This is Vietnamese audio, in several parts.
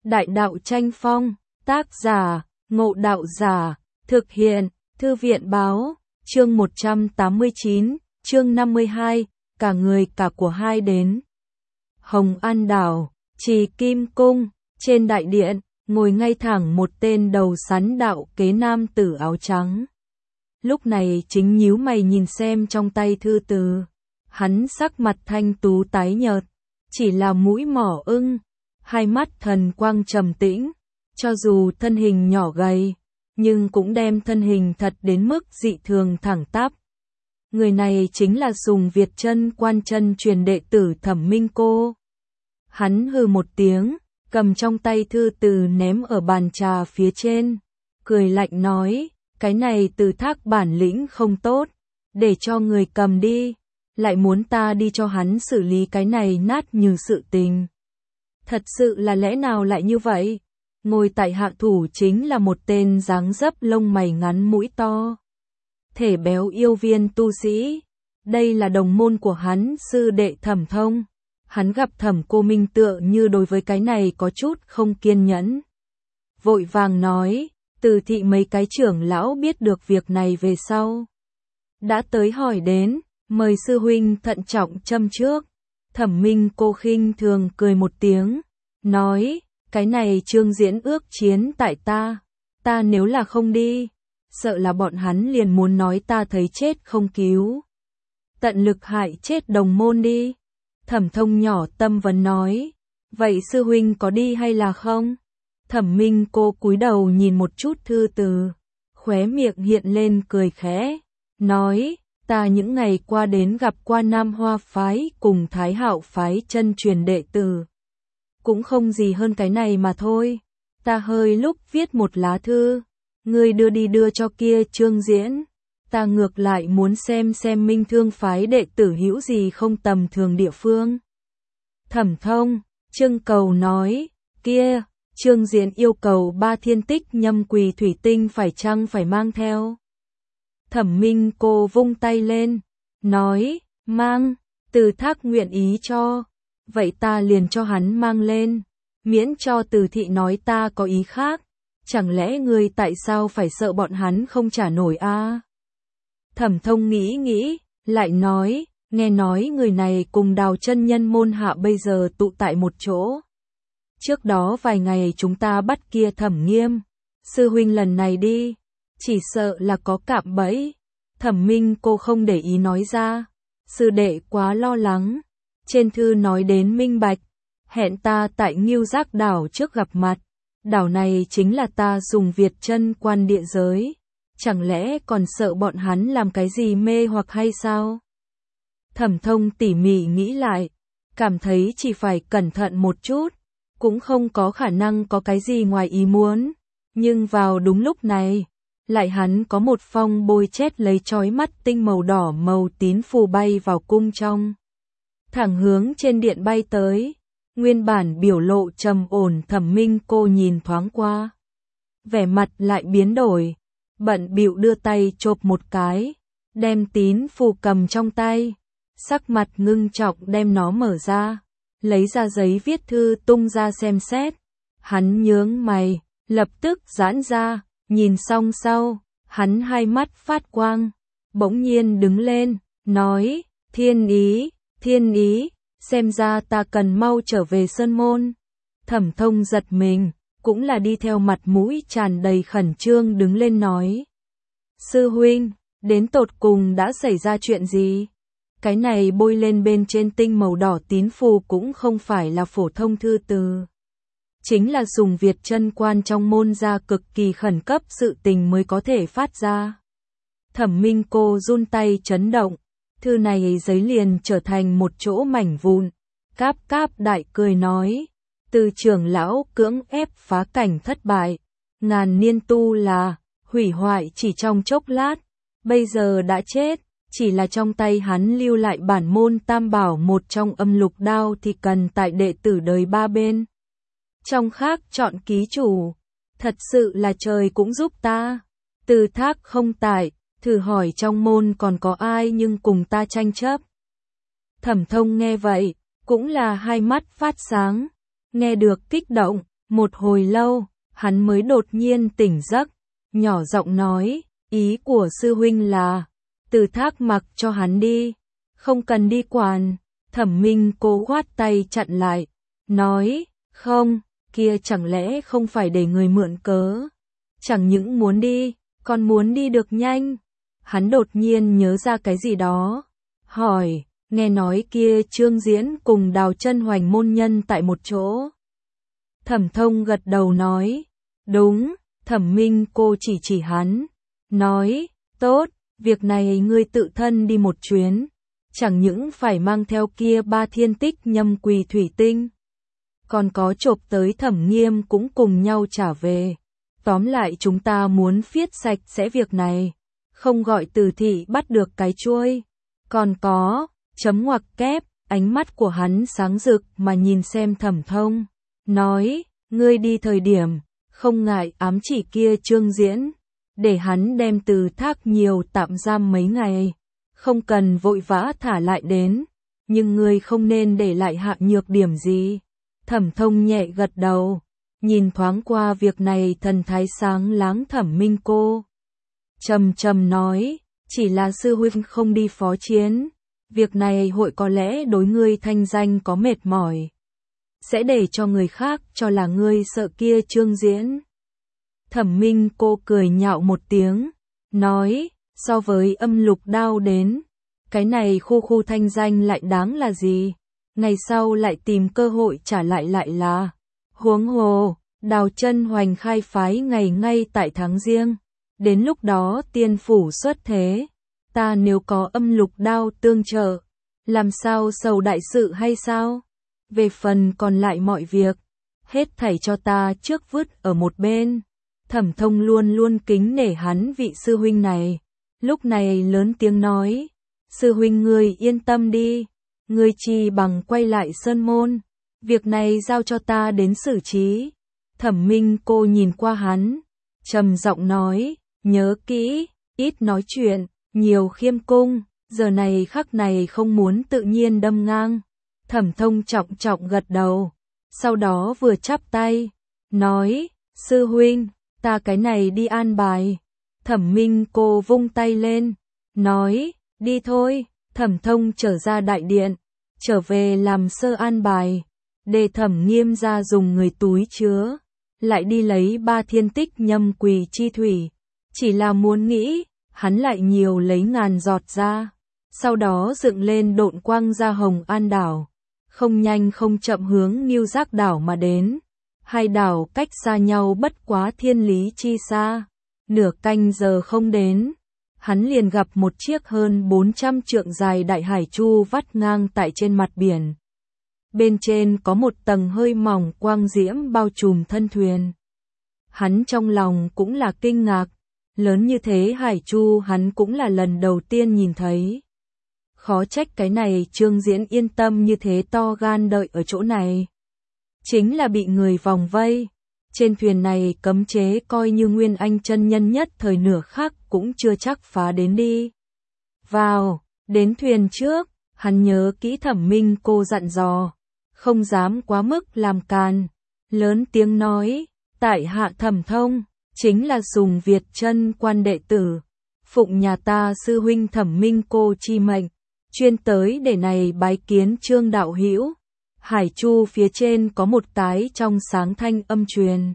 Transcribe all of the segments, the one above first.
Đại đạo tranh phong, tác giả, Ngộ Đạo Giả, thực hiện, Thư viện báo, chương 189, chương 52, cả người cả của hai đến. Hồng An Đảo, Trì Kim Cung, trên đại điện, ngồi ngay thẳng một tên đầu sắn đạo kế nam tử áo trắng. Lúc này chính nhíu mày nhìn xem trong tay thư từ. Hắn sắc mặt thanh tú tái nhợt, chỉ là mũi mỏ ưng, hai mắt thần quang trầm tĩnh, cho dù thân hình nhỏ gầy, nhưng cũng đem thân hình thật đến mức dị thường thẳng tắp. Người này chính là Sùng Việt Chân Quan chân truyền đệ tử Thẩm Minh Cô. Hắn hừ một tiếng, cầm trong tay thư từ ném ở bàn trà phía trên, cười lạnh nói, cái này Từ Thác bản lĩnh không tốt, để cho người cầm đi, lại muốn ta đi cho hắn xử lý cái này nát như sự tình. Thật sự là lẽ nào lại như vậy? Ngồi tại hạ thủ chính là một tên dáng dấp lông mày ngắn mũi to, thể béo yêu viên tu sĩ. Đây là đồng môn của hắn, sư đệ Thẩm Thông. Hắn gặp Thẩm Cô Minh tựa như đối với cái này có chút không kiên nhẫn. Vội vàng nói, Từ thị mấy cái trưởng lão biết được việc này về sau, đã tới hỏi đến, mời sư huynh thận trọng châm trước. Thẩm Minh Cô khinh thường cười một tiếng, nói, cái này Trương Diễn ước chiến tại ta nếu là không đi, sợ là bọn hắn liền muốn nói ta thấy chết không cứu. Tận lực hại chết đồng môn đi. Thẩm Thông nhỏ tâm vấn nói, vậy sư huynh có đi hay là không? Thẩm Minh Cô cúi đầu nhìn một chút thư từ, khóe miệng hiện lên cười khẽ, nói, ta những ngày qua đến gặp qua Nam Hoa phái cùng Thái Hạo phái chân truyền đệ tử, cũng không gì hơn cái này mà thôi. Ta hơi lúc viết một lá thư, ngươi đưa đi đưa cho kia Trương Diễn. Ta ngược lại muốn xem Minh Thương phái đệ tử hữu gì không tầm thường địa phương. Thẩm Thông, Trương Cầu nói, kia, Trương Diễn yêu cầu 3 thiên tích nhâm quỳ thủy tinh phải chăng phải mang theo. Thẩm Minh Cô vung tay lên, nói, mang, Từ Thác nguyện ý cho, vậy ta liền cho hắn mang lên, miễn cho Từ thị nói ta có ý khác, chẳng lẽ ngươi tại sao phải sợ bọn hắn không trả nổi a? Thẩm Thông nghĩ, lại nói, nghe nói người này cùng Đào chân nhân môn hạ bây giờ tụ tại một chỗ. Trước đó vài ngày chúng ta bắt kia Thẩm Nghiêm, sư huynh lần này đi, chỉ sợ là có cạm bẫy. Thẩm Minh Cô không để ý nói ra, sư đệ quá lo lắng, trên thư nói đến minh bạch, hẹn ta tại Ngưu Giác đảo trước gặp mặt, đảo này chính là ta Sùng Việt Chân Quan địa giới, chẳng lẽ còn sợ bọn hắn làm cái gì mê hoặc hay sao? Thẩm Thông tỉ mỉ nghĩ lại, cảm thấy chỉ phải cẩn thận một chút, cũng không có khả năng có cái gì ngoài ý muốn, nhưng vào đúng lúc này, lại hắn có một phong bôi chét lấy chói mắt tinh màu đỏ màu tín phù bay vào cung trong, thẳng hướng trên điện bay tới. Nguyên bản biểu lộ trầm ổn Thẩm Minh Cô nhìn thoáng qua, vẻ mặt lại biến đổi, bận bịu đưa tay chộp một cái, đem tín phù cầm trong tay, sắc mặt ngưng trọng đem nó mở ra, lấy ra giấy viết thư tung ra xem xét. Hắn nhướng mày, lập tức giãn ra, nhìn xong sau, hắn hai mắt phát quang, bỗng nhiên đứng lên, nói, thiên ý, xem ra ta cần mau trở về Sơn Môn. Thẩm Thông giật mình, cũng là đi theo mặt mũi tràn đầy khẩn trương đứng lên nói, sư huynh, đến tột cùng đã xảy ra chuyện gì? Cái này bôi lên bên trên tinh màu đỏ tín phù cũng không phải là phổ thông thư từ, chính là Sùng Việt Chân Quan trong môn ra cực kỳ khẩn cấp sự tình mới có thể phát ra. Thẩm Minh Cô run tay chấn động, thư này giấy liền trở thành một chỗ mảnh vụn, cáp đại cười nói, Từ trưởng lão cưỡng ép phá cảnh thất bại, ngàn niên tu là, hủy hoại chỉ trong chốc lát, bây giờ đã chết, chỉ là trong tay hắn lưu lại bản môn tam bảo một trong âm lục đao thì cần tại đệ tử đời 3 bên. Trong khác chọn ký chủ, thật sự là trời cũng giúp ta. Từ Thác không tại, thử hỏi trong môn còn có ai nhưng cùng ta tranh chấp. Thẩm Thông nghe vậy, cũng là hai mắt phát sáng, nghe được kích động, Một hồi lâu, hắn mới đột nhiên tỉnh giấc, nhỏ giọng nói, ý của sư huynh là, Từ Thác mặc cho hắn đi, không cần đi quản. Thẩm Minh Cô khoát tay chặn lại, nói, không, kia chẳng lẽ không phải để người mượn cớ. Chẳng những muốn đi, còn muốn đi được nhanh. Hắn đột nhiên nhớ ra cái gì đó, hỏi, nghe nói kia Trương Diễn cùng Đào Chân Hoành môn nhân tại một chỗ. Thẩm Thông gật đầu nói, đúng. Thẩm Minh Cô chỉ hắn, nói, tốt, việc này ngươi tự thân đi một chuyến, chẳng những phải mang theo kia 3 thiên tích nhâm quỳ thủy tinh, còn có chộp tới Thẩm Nghiêm cũng cùng nhau trả về. Tóm lại chúng ta muốn phiết sạch sẽ việc này, không gọi Từ thị bắt được cái chuôi. Còn có, chấm ngoặc kép, ánh mắt của hắn sáng rực mà nhìn xem Thẩm Thông, nói, ngươi đi thời điểm, không ngại ám chỉ kia Trương Diễn, để hắn đem Từ Thác nhiều tạm giam mấy ngày, không cần vội vã thả lại đến, nhưng ngươi không nên để lại hạ nhược điểm gì. Thẩm Thông nhẹ gật đầu, nhìn thoáng qua việc này thần thái sáng láng Thẩm Minh Cô. Trầm trầm nói, chỉ là sư huynh không đi phó chiến, việc này hội có lẽ đối ngươi thanh danh có mệt mỏi, sẽ để cho người khác cho là ngươi sợ kia Trương Diễn. Thẩm Minh Cô cười nhạo một tiếng, nói, so với Âm Lục Đao đến, cái này khu thanh danh lại đáng là gì, ngày sau lại tìm cơ hội trả lại lại là. Huống hồ, Đào Chân Hoành khai phái ngày ngay tại tháng riêng, đến lúc đó tiên phủ xuất thế, ta nếu có Âm Lục Đao tương trợ, làm sao sầu đại sự hay sao? Về phần còn lại mọi việc, hết thảy cho ta trước vứt ở một bên. Thẩm Thông luôn luôn kính nể hắn vị sư huynh này, lúc này lớn tiếng nói, sư huynh ngươi yên tâm đi, ngươi chi bằng quay lại sơn môn, việc này giao cho ta đến xử trí. Thẩm Minh Cô nhìn qua hắn, trầm giọng nói, nhớ kỹ, ít nói chuyện, nhiều khiêm cung, giờ này khắc này không muốn tự nhiên đâm ngang. Thẩm Thông trọng trọng gật đầu, sau đó vừa chắp tay, nói, sư huynh, ta cái này đi an bài. Thẩm Minh Cô vung tay lên, nói, đi thôi. Thẩm Thông trở ra đại điện, trở về làm sơ an bài, để Thẩm Nghiêm ra dùng người túi chứa, lại đi lấy 3 thiên tích nhâm quỳ chi thủy, chỉ là muốn nghĩ, hắn lại nhiều lấy ngàn giọt ra, sau đó dựng lên độn quang ra Hồng An đảo, không nhanh không chậm hướng Niêu Giác đảo mà đến. Hai đảo cách xa nhau bất quá thiên lý chi xa, nửa canh giờ không đến, hắn liền gặp một chiếc hơn 400 trượng dài đại hải chu vắt ngang tại trên mặt biển. Bên trên có một tầng hơi mỏng quang diễm bao trùm thân thuyền. Hắn trong lòng cũng là kinh ngạc, lớn như thế hải chu hắn cũng là lần đầu tiên nhìn thấy. Khó trách cái này Trương Diễn yên tâm như thế to gan đợi ở chỗ này. Chính là bị người vòng vây. Trên thuyền này cấm chế coi như Nguyên Anh chân nhân nhất thời nửa khắc cũng chưa chắc phá đến đi. Vào, đến thuyền trước, hắn nhớ kỹ Thẩm Minh Cô dặn dò, không dám quá mức làm càn, lớn tiếng nói, tại hạ Thẩm Thông, chính là Sùng Việt chân quan đệ tử, phụng nhà ta sư huynh Thẩm Minh Cô chi mệnh, chuyên tới để này bái kiến Trương đạo hữu. Hải chu phía trên có một cái trong sáng thanh âm truyền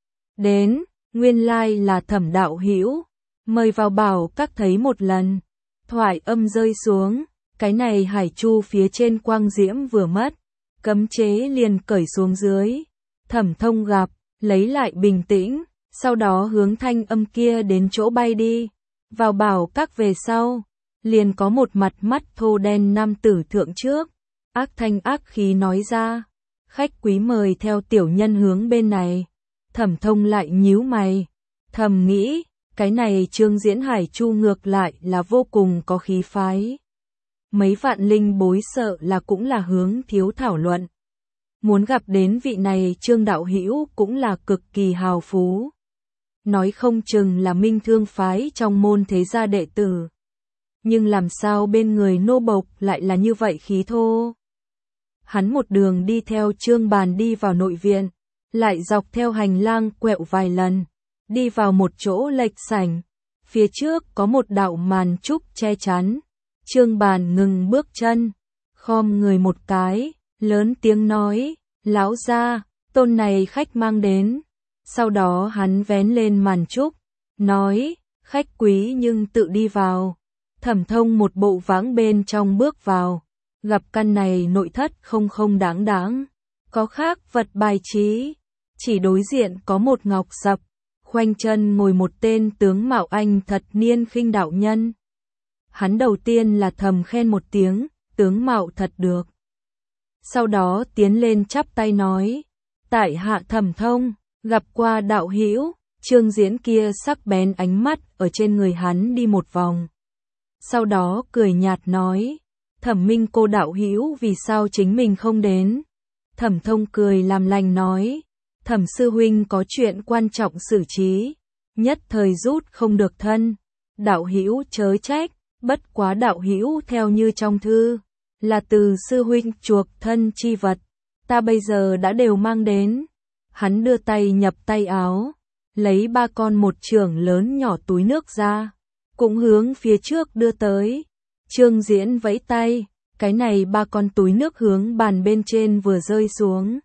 đến, nguyên lai là Thẩm đạo hữu, mời vào bảo các thấy một lần. Thoại âm rơi xuống, cái này hải chu phía trên quang diễm vừa mất, cấm chế liền cởi xuống dưới. Thẩm Thông gặp, lấy lại bình tĩnh, sau đó hướng thanh âm kia đến chỗ bay đi. Vào bảo các về sau, liền có một mặt mắt thô đen nam tử thượng trước, ác thanh ác khí nói ra, khách quý mời theo tiểu nhân hướng bên này. Thẩm Thông lại nhíu mày, thầm nghĩ, cái này Trương Diễn hải chu ngược lại là vô cùng có khí phái. Mấy vạn linh bối sợ là cũng là hướng thiếu thảo luận. Muốn gặp đến vị này Trương đạo hữu cũng là cực kỳ hào phú. Nói không chừng là Minh Thương phái trong môn thế gia đệ tử. Nhưng làm sao bên người nô bộc lại là như vậy khí thô. Hắn một đường đi theo Trương Bàn đi vào nội viện, lại dọc theo hành lang quẹo vài lần, đi vào một chỗ lệch sảnh. Phía trước có một đạo màn trúc che chắn. Trương Bàn ngừng bước chân, khom người một cái, lớn tiếng nói, lão gia, tôn này khách mang đến. Sau đó hắn vén lên màn trúc, nói, khách quý nhưng tự đi vào. Thẩm Thông một bộ vãng bên trong bước vào, gặp căn này nội thất không đáng đáng, có khác vật bài trí, chỉ đối diện có một ngọc sập, khoanh chân ngồi một tên tướng mạo anh thật niên khinh đạo nhân. Hắn đầu tiên là thầm khen một tiếng, tướng mạo thật được. Sau đó tiến lên chắp tay nói, tại hạ Thẩm Thông, gặp qua đạo hữu. Trương Diễn kia sắc bén ánh mắt ở trên người hắn đi một vòng. Sau đó cười nhạt nói, Thẩm Minh cô đạo hữu vì sao chính mình không đến? Thẩm Thông cười làm lành nói, Thẩm sư huynh có chuyện quan trọng xử trí, nhất thời rút không được thân. Đạo hữu chớ trách, bất quá đạo hữu theo như trong thư, là từ sư huynh chuộc thân chi vật, ta bây giờ đã đều mang đến. Hắn đưa tay nhập tay áo, lấy 3 con một chưởng lớn nhỏ túi nước ra, cũng hướng phía trước đưa tới. Trương Diễn vẫy tay, cái này 3 con túi nước hướng bàn bên trên vừa rơi xuống.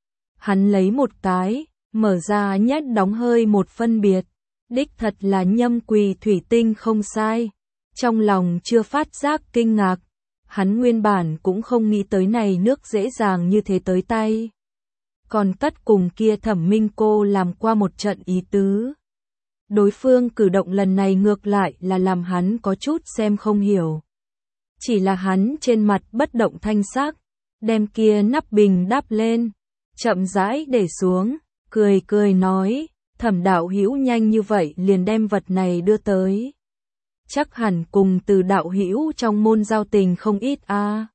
Hắn lấy một cái, mở ra nhét đóng hơi một phân biệt, đích thật là nhâm quỳ thủy tinh không sai. Trong lòng chưa phát giác kinh ngạc, hắn nguyên bản cũng không nghĩ tới này nước dễ dàng như thế tới tay. Còn tất cùng kia Thẩm Minh cô làm qua một trận ý tứ. Đối phương cử động lần này ngược lại là làm hắn có chút xem không hiểu. Chỉ là hắn trên mặt bất động thanh sắc, đem kia nắp bình đắp lên, chậm rãi để xuống, cười nói, Thẩm đạo hữu nhanh như vậy liền đem vật này đưa tới. Chắc hẳn cùng từ đạo hữu trong môn giao tình không ít a.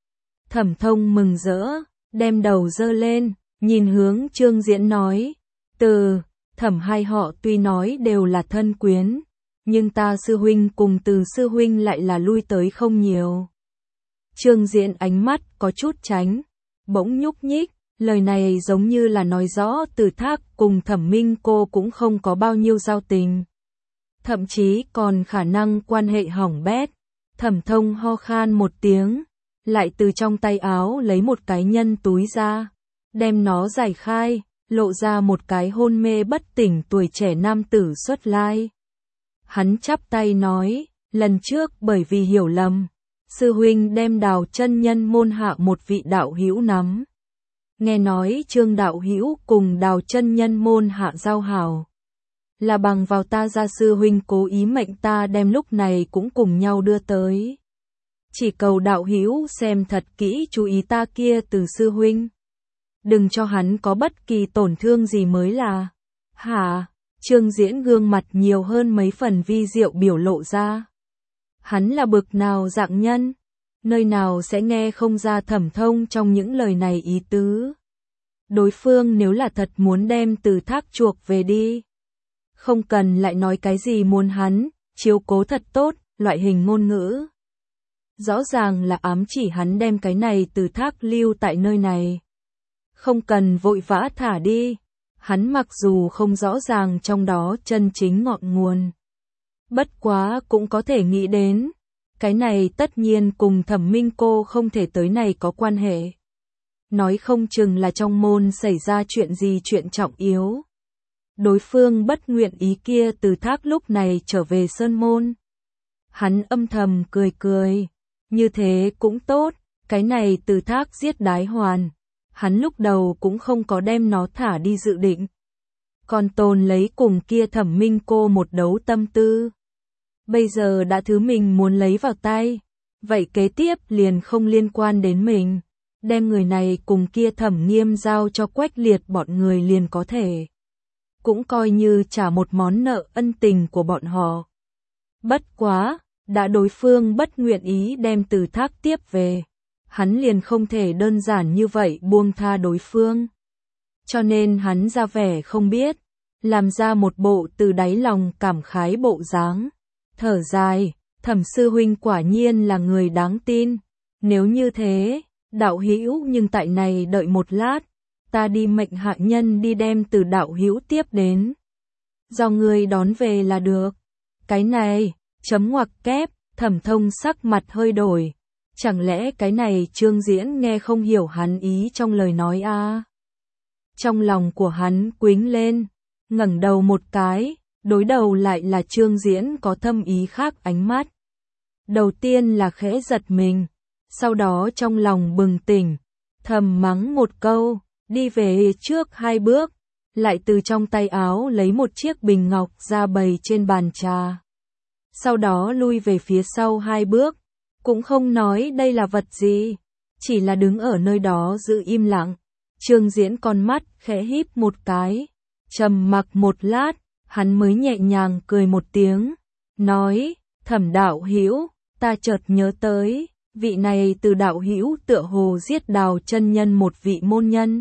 Thẩm Thông mừng rỡ, đem đầu dơ lên, nhìn hướng Trương Diễn nói, từ, Thẩm hai họ tuy nói đều là thân quyến, nhưng ta sư huynh cùng từ sư huynh lại là lui tới không nhiều. Trương Diễn ánh mắt có chút tránh, bỗng nhúc nhích, lời này giống như là nói rõ Từ Thác cùng Thẩm Minh cô cũng không có bao nhiêu giao tình. Thậm chí còn khả năng quan hệ hỏng bét. Thẩm Thông ho khan một tiếng, lại từ trong tay áo lấy một cái nhân túi ra, đem nó giải khai, lộ ra một cái hôn mê bất tỉnh tuổi trẻ nam tử xuất lai. Hắn chắp tay nói, lần trước bởi vì hiểu lầm, sư huynh đem Đào chân nhân môn hạ một vị đạo hữu nắm. Nghe nói Trương đạo hữu cùng Đào chân nhân môn hạ giao hảo, là bằng vào ta gia sư huynh cố ý mệnh ta đem lúc này cũng cùng nhau đưa tới. Chỉ cầu đạo hữu xem thật kỹ chú ý ta kia từ sư huynh. Đừng cho hắn có bất kỳ tổn thương gì mới là. Hả? Trương Diễn gương mặt nhiều hơn mấy phần vi diệu biểu lộ ra. Hắn là bực nào dạng nhân? Nơi nào sẽ nghe không ra Thẩm Thông trong những lời này ý tứ. Đối phương nếu là thật muốn đem Từ Thác chuộc về đi, không cần lại nói cái gì muốn hắn chiếu cố thật tốt, loại hình ngôn ngữ. Rõ ràng là ám chỉ hắn đem cái này Từ Thác lưu tại nơi này. Không cần vội vã thả đi. Hắn mặc dù không rõ ràng trong đó chân chính ngọn nguồn, bất quá cũng có thể nghĩ đến, cái này tất nhiên cùng Thẩm Minh cô không thể tới này có quan hệ. Nói không chừng là trong môn xảy ra chuyện gì chuyện trọng yếu. Đối phương bất nguyện ý kia Từ Thác lúc này trở về sơn môn. Hắn âm thầm cười, như thế cũng tốt, cái này Từ Thác giết Đái Hoàn, hắn lúc đầu cũng không có đem nó thả đi dự định, còn tồn lấy cùng kia Thẩm Minh cô một đấu tâm tư. Bây giờ đã thứ mình muốn lấy vào tay, vậy kế tiếp liền không liên quan đến mình, đem người này cùng kia Thẩm Nghiêm giao cho Quách Liệt bọn người liền có thể. Cũng coi như trả một món nợ ân tình của bọn họ. Bất quá, đã đối phương bất nguyện ý đem Từ Thác tiếp về, hắn liền không thể đơn giản như vậy buông tha đối phương. Cho nên hắn ra vẻ không biết, làm ra một bộ từ đáy lòng cảm khái bộ dáng, thở dài, Thẩm sư huynh quả nhiên là người đáng tin. Nếu như thế, đạo hữu nhưng tại này đợi một lát, ta đi mệnh hạ nhân đi đem từ đạo hữu tiếp đến. Do ngươi đón về là được. Cái này, chấm ngoặc kép, Thẩm Thông sắc mặt hơi đổi. Chẳng lẽ cái này Trương Diễn nghe không hiểu hắn ý trong lời nói à? Trong lòng của hắn quĩnh lên, ngẩng đầu một cái, đối đầu lại là Trương Diễn có thâm ý khác ánh mắt. Đầu tiên là khẽ giật mình, sau đó trong lòng bừng tỉnh, thầm mắng một câu, đi về trước 2 bước, lại từ trong tay áo lấy một chiếc bình ngọc ra bày trên bàn trà. Sau đó lui về phía sau 2 bước, cũng không nói đây là vật gì, chỉ là đứng ở nơi đó giữ im lặng. Trương Diễn con mắt khẽ híp một cái, trầm mặc một lát, hắn mới nhẹ nhàng cười một tiếng, nói, Thẩm đạo hữu, ta chợt nhớ tới, vị này từ đạo hữu tựa hồ giết Đào chân nhân một vị môn nhân.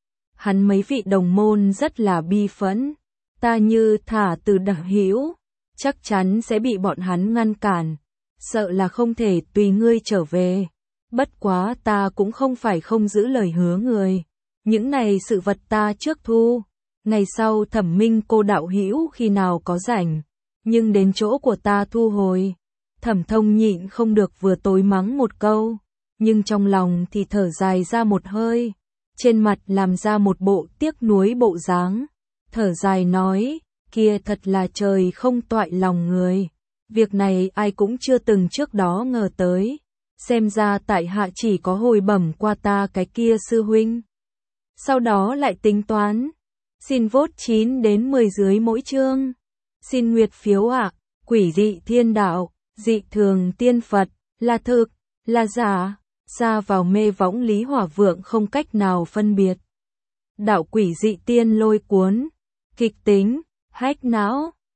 Hắn mấy vị đồng môn rất là bi phẫn, ta như thả từ đạo hữu, chắc chắn sẽ bị bọn hắn ngăn cản, sợ là không thể tùy ngươi trở về. Bất quá ta cũng không phải không giữ lời hứa người, những này sự vật ta trước thu, ngày sau Thẩm Minh cô đạo hữu khi nào có rảnh, nhưng đến chỗ của ta thu hồi. Thẩm Thông nhịn không được vừa tối mắng một câu, nhưng trong lòng thì thở dài ra một hơi, trên mặt làm ra một bộ tiếc nuối bộ dáng, thở dài nói, kia thật là trời không toại lòng người, việc này ai cũng chưa từng trước đó ngờ tới, xem ra tại hạ chỉ có hồi bẩm qua ta cái kia sư huynh. Sau đó lại tính toán, xin vote 9 đến 10 dưới mỗi chương, xin nguyệt phiếu ạ, quỷ dị thiên đạo, dị thường tiên Phật, là thực, là giả, xa vào mê võng Lý Hỏa Vượng không cách nào phân biệt. Đạo quỷ dị tiên lôi cuốn, kịch tính, hách não.